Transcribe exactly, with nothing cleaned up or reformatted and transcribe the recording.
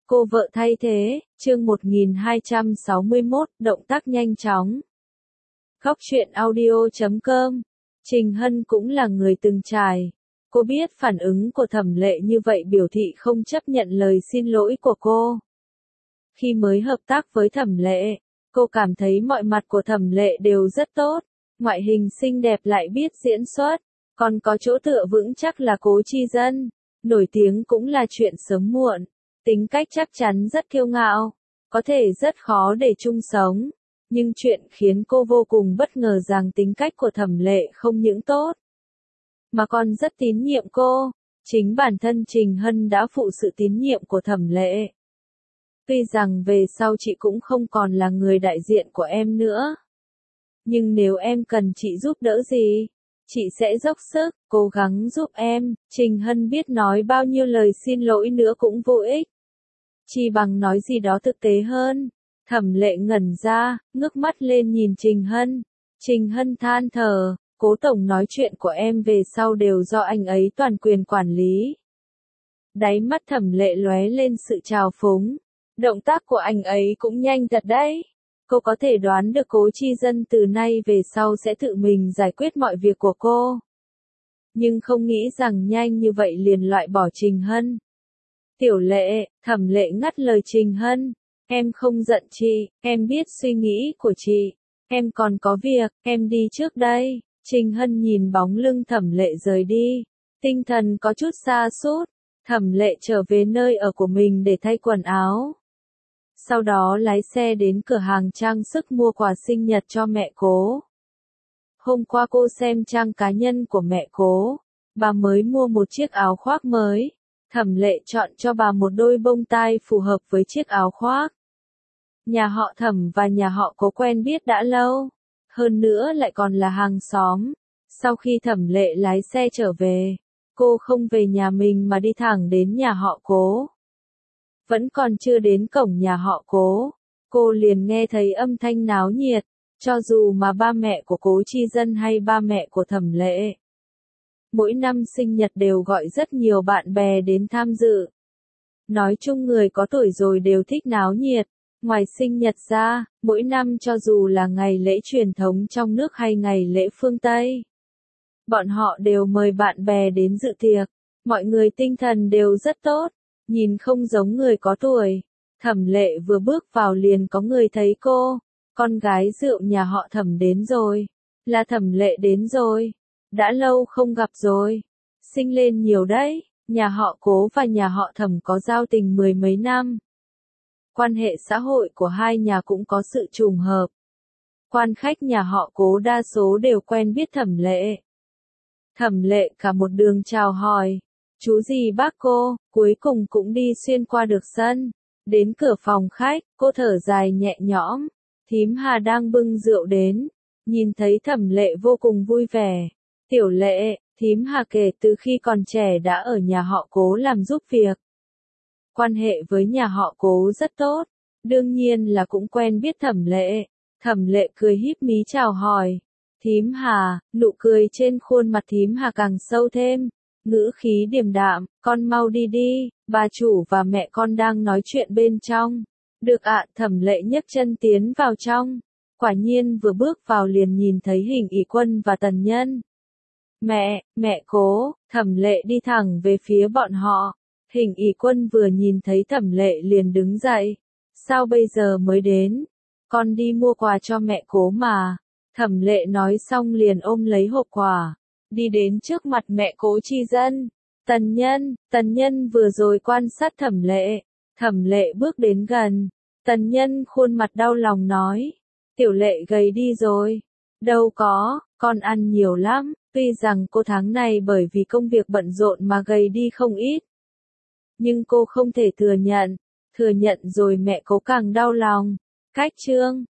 Cô vợ thay thế, chương một nghìn hai trăm sáu mươi mốt, động tác nhanh chóng. Góc truyện audio chấm com. Trình Hân cũng là người từng trải. Cô biết phản ứng của Thẩm Lệ như vậy biểu thị không chấp nhận lời xin lỗi của cô. Khi mới hợp tác với Thẩm Lệ, cô cảm thấy mọi mặt của Thẩm Lệ đều rất tốt. Ngoại hình xinh đẹp lại biết diễn xuất, còn có chỗ tựa vững chắc là Cố Chi Dân. Nổi tiếng cũng là chuyện sớm muộn. Tính cách chắc chắn rất kiêu ngạo, có thể rất khó để chung sống. Nhưng chuyện khiến cô vô cùng bất ngờ rằng tính cách của Thẩm Lệ không những tốt, mà còn rất tín nhiệm cô. Chính bản thân Trình Hân đã phụ sự tín nhiệm của Thẩm Lệ. Tuy rằng về sau chị cũng không còn là người đại diện của em nữa. Nhưng nếu em cần chị giúp đỡ gì, chị sẽ dốc sức, cố gắng giúp em. Trình Hân biết nói bao nhiêu lời xin lỗi nữa cũng vô ích. Chỉ bằng nói gì đó thực tế hơn. Thẩm Lệ ngẩn ra, ngước mắt lên nhìn Trình Hân. Trình Hân than thở, Cố tổng nói chuyện của em về sau đều do anh ấy toàn quyền quản lý. Đáy mắt Thẩm Lệ lóe lên sự trào phúng. Động tác của anh ấy cũng nhanh thật đấy. Cô có thể đoán được Cố Chi Dân từ nay về sau sẽ tự mình giải quyết mọi việc của cô. Nhưng không nghĩ rằng nhanh như vậy liền loại bỏ Trình Hân. Tiểu Lệ, Thẩm Lệ ngắt lời Trình Hân. Em không giận chị, em biết suy nghĩ của chị. Em còn có việc, em đi trước đây. Trình Hân nhìn bóng lưng Thẩm Lệ rời đi. Tinh thần có chút sa sút. Thẩm Lệ trở về nơi ở của mình để thay quần áo. Sau đó lái xe đến cửa hàng trang sức mua quà sinh nhật cho mẹ Cố. Hôm qua cô xem trang cá nhân của mẹ Cố. Bà mới mua một chiếc áo khoác mới. Thẩm Lệ chọn cho bà một đôi bông tai phù hợp với chiếc áo khoác. Nhà họ Thẩm và nhà họ Cố quen biết đã lâu. Hơn nữa lại còn là hàng xóm. Sau khi Thẩm Lệ lái xe trở về, cô không về nhà mình mà đi thẳng đến nhà họ Cố. Vẫn còn chưa đến cổng nhà họ Cố, cô liền nghe thấy âm thanh náo nhiệt. Cho dù mà ba mẹ của Cố Chi Dân hay ba mẹ của Thẩm Lệ, mỗi năm sinh nhật đều gọi rất nhiều bạn bè đến tham dự. Nói chung người có tuổi rồi đều thích náo nhiệt. Ngoài sinh nhật ra, mỗi năm cho dù là ngày lễ truyền thống trong nước hay ngày lễ phương Tây, bọn họ đều mời bạn bè đến dự tiệc. Mọi người tinh thần đều rất tốt, nhìn không giống người có tuổi. Thẩm Lệ vừa bước vào liền có người thấy cô. Con gái rượu nhà họ Thẩm đến rồi. Là Thẩm Lệ đến rồi. Đã lâu không gặp rồi. Sinh lên nhiều đấy. Nhà họ Cố và nhà họ Thẩm có giao tình mười mấy năm. Quan hệ xã hội của hai nhà cũng có sự trùng hợp. Quan khách nhà họ Cố đa số đều quen biết Thẩm Lệ. Thẩm Lệ cả một đường chào hỏi. Chú gì bác cô, cuối cùng cũng đi xuyên qua được sân. Đến cửa phòng khách, cô thở dài nhẹ nhõm. Thím Hà đang bưng rượu đến. Nhìn thấy Thẩm Lệ vô cùng vui vẻ. Tiểu Lệ, thím Hà kể từ khi còn trẻ đã ở nhà họ Cố làm giúp việc. Quan hệ với nhà họ Cố rất tốt. Đương nhiên là cũng quen biết Thẩm Lệ. Thẩm Lệ cười híp mí chào hỏi. Thím Hà, nụ cười trên khuôn mặt thím Hà càng sâu thêm. Ngữ khí điềm đạm, con mau đi đi, bà chủ và mẹ con đang nói chuyện bên trong. Được ạ. Thẩm Lệ nhấc chân tiến vào trong. Quả nhiên vừa bước vào liền nhìn thấy Hình ỷ Quân và Tần Nhân. Mẹ, mẹ Cố. Thẩm Lệ đi thẳng về phía bọn họ. Hình ỷ Quân vừa nhìn thấy Thẩm Lệ liền đứng dậy. Sao bây giờ mới đến? Con đi mua quà cho mẹ Cố mà. Thẩm Lệ nói xong liền ôm lấy hộp quà. Đi đến trước mặt mẹ Cố Chi Dân. Tần Nhân, Tần Nhân vừa rồi quan sát Thẩm Lệ. Thẩm Lệ bước đến gần. Tần Nhân khuôn mặt đau lòng nói. Tiểu Lệ gầy đi rồi. Đâu có, con ăn nhiều lắm. Tuy rằng cô tháng này bởi vì công việc bận rộn mà gầy đi không ít. Nhưng cô không thể thừa nhận. Thừa nhận rồi mẹ Cố càng đau lòng. Cách chương.